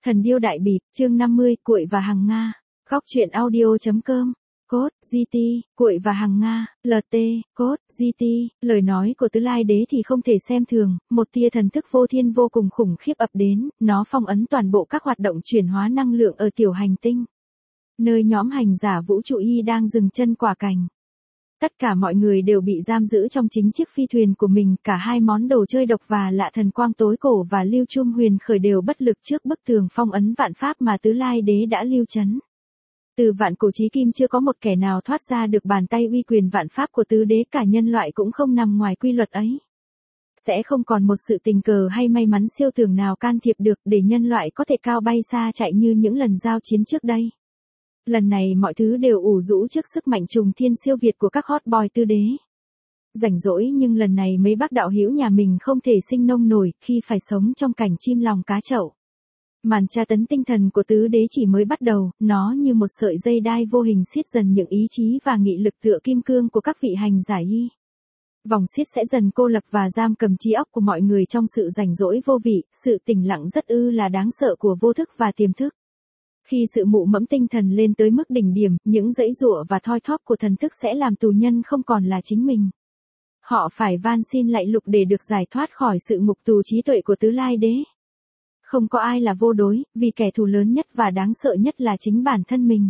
Thần điêu đại bịp, chương 50, Cuội và Hằng Nga. Góc truyện audio.com. Cốt, GT, Cuội và Hằng Nga, LT, Cốt, GT, lời nói của Tứ Lai Đế thì không thể xem thường, một tia thần thức vô thiên vô cùng khủng khiếp ập đến, nó phong ấn toàn bộ các hoạt động chuyển hóa năng lượng ở tiểu hành tinh. Nơi nhóm hành giả vũ trụ Y đang dừng chân quả cành. Tất cả mọi người đều bị giam giữ trong chính chiếc phi thuyền của mình, cả hai món đồ chơi độc và lạ thần quang tối cổ và Lưu Chum Huyền Khởi đều bất lực trước bức tường phong ấn vạn pháp mà Tứ Lai Đế đã lưu trấn. Từ vạn cổ chí kim chưa có một kẻ nào thoát ra được bàn tay uy quyền vạn pháp của tứ đế, cả nhân loại cũng không nằm ngoài quy luật ấy. Sẽ không còn một sự tình cờ hay may mắn siêu tưởng nào can thiệp được để nhân loại có thể cao bay xa chạy như những lần giao chiến trước đây. Lần này mọi thứ đều ủ rũ trước sức mạnh trùng thiên siêu việt của các hot boy tứ đế. Rảnh rỗi nhưng lần này mấy bác đạo hữu nhà mình không thể sinh nông nổi khi phải sống trong cảnh chim lòng cá chậu. Màn tra tấn tinh thần của tứ đế chỉ mới bắt đầu, nó như một sợi dây đai vô hình siết dần những ý chí và nghị lực tựa kim cương của các vị hành giả Y. Vòng siết sẽ dần cô lập và giam cầm trí óc của mọi người trong sự rảnh rỗi vô vị, sự tĩnh lặng rất là đáng sợ của vô thức và tiềm thức. Khi sự mụ mẫm tinh thần lên tới mức đỉnh điểm, những dãy giụa và thoi thóp của thần thức sẽ làm tù nhân không còn là chính mình. Họ phải van xin lạy lục để được giải thoát khỏi sự ngục tù trí tuệ của Tứ Lai Đế. Không có ai là vô đối, vì kẻ thù lớn nhất và đáng sợ nhất là chính bản thân mình.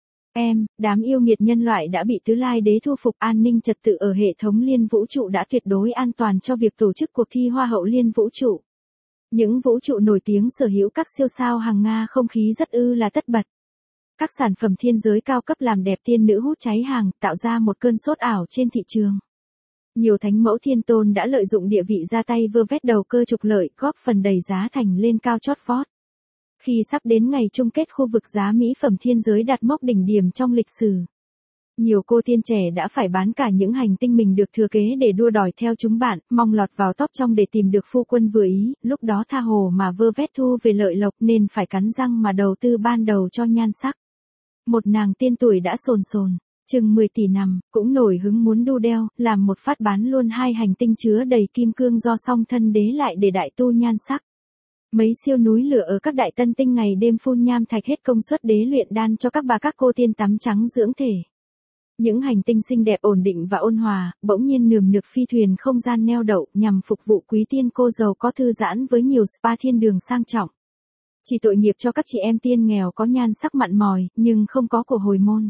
Đám yêu nghiệt nhân loại đã bị Tứ Lai Đế thu phục, an ninh trật tự ở hệ thống liên vũ trụ đã tuyệt đối an toàn cho việc tổ chức cuộc thi Hoa hậu liên vũ trụ. Những vũ trụ nổi tiếng sở hữu các siêu sao hàng Nga, không khí rất là tất bật. Các sản phẩm thiên giới cao cấp làm đẹp tiên nữ hút cháy hàng, tạo ra một cơn sốt ảo trên thị trường. Nhiều thánh mẫu thiên tôn đã lợi dụng địa vị ra tay vơ vét đầu cơ trục lợi, góp phần đẩy giá thành lên cao chót vót. Khi sắp đến ngày chung kết khu vực giá mỹ phẩm thiên giới đạt mốc đỉnh điểm trong lịch sử, nhiều cô tiên trẻ đã phải bán cả những hành tinh mình được thừa kế để đua đòi theo chúng bạn, mong lọt vào top trong để tìm được phu quân vừa ý, lúc đó tha hồ mà vơ vét thu về lợi lộc nên phải cắn răng mà đầu tư ban đầu cho nhan sắc. Một nàng tiên tuổi đã sồn chừng 10 tỷ năm, cũng nổi hứng muốn đu đeo, làm một phát bán luôn 2 hành tinh chứa đầy kim cương do song thân đế lại để đại tu nhan sắc. Mấy siêu núi lửa ở các đại tân tinh ngày đêm phun nham thạch hết công suất đế luyện đan cho các cô tiên tắm trắng dưỡng thể. Những hành tinh xinh đẹp ổn định và ôn hòa, bỗng nhiên nườm nượp phi thuyền không gian neo đậu nhằm phục vụ quý tiên cô giàu có thư giãn với nhiều spa thiên đường sang trọng. Chỉ tội nghiệp cho các chị em tiên nghèo có nhan sắc mặn mòi, nhưng không có của hồi môn.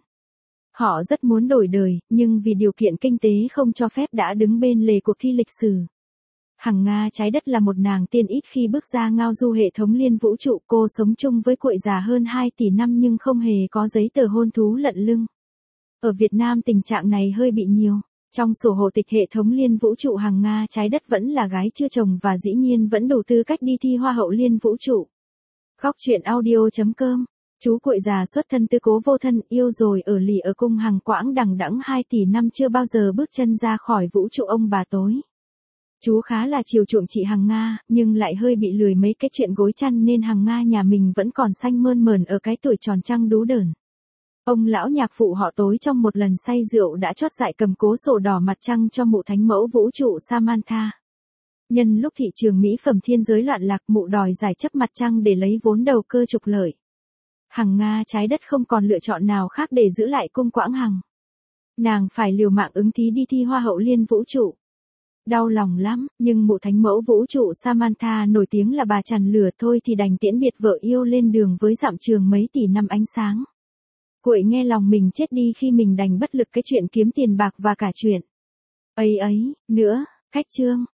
Họ rất muốn đổi đời, nhưng vì điều kiện kinh tế không cho phép đã đứng bên lề cuộc thi lịch sử. Hằng Nga trái đất là một nàng tiên ít khi bước ra ngao du hệ thống liên vũ trụ, cô sống chung với Cuội già hơn 2 tỷ năm nhưng không hề có giấy tờ hôn thú lận lưng. Ở Việt Nam tình trạng này hơi bị nhiều. Trong sổ hộ tịch hệ thống liên vũ trụ Hằng Nga trái đất vẫn là gái chưa chồng và dĩ nhiên vẫn đủ tư cách đi thi Hoa hậu liên vũ trụ. Góc truyện audio.com. Chú Cuội già xuất thân tư cố vô thân, yêu rồi ở lì ở cung Hằng Quãng đằng đẵng 2 tỷ năm chưa bao giờ bước chân ra khỏi vũ trụ ông bà tối. Chú khá là chiều chuộng chị Hằng Nga, nhưng lại hơi bị lười mấy cái chuyện gối chăn nên Hằng Nga nhà mình vẫn còn xanh mơn mởn ở cái tuổi tròn trăng đú đờn. Ông lão nhạc phụ họ tối trong một lần say rượu đã chót dại cầm cố sổ đỏ mặt trăng cho mụ thánh mẫu vũ trụ Samantha. Nhân lúc thị trường mỹ phẩm thiên giới loạn lạc, mụ đòi giải chấp mặt trăng để lấy vốn đầu cơ trục lợi. Hằng Nga trái đất không còn lựa chọn nào khác để giữ lại cung Quãng Hằng. Nàng phải liều mạng ứng thí đi thi Hoa hậu liên vũ trụ. Đau lòng lắm, nhưng mụ thánh mẫu vũ trụ Samantha nổi tiếng là bà tràn lửa thôi thì đành tiễn biệt vợ yêu lên đường với dặm trường mấy tỷ năm ánh sáng. Cuội nghe lòng mình chết đi khi mình đành bất lực cái chuyện kiếm tiền bạc và cả chuyện nữa, cách chương.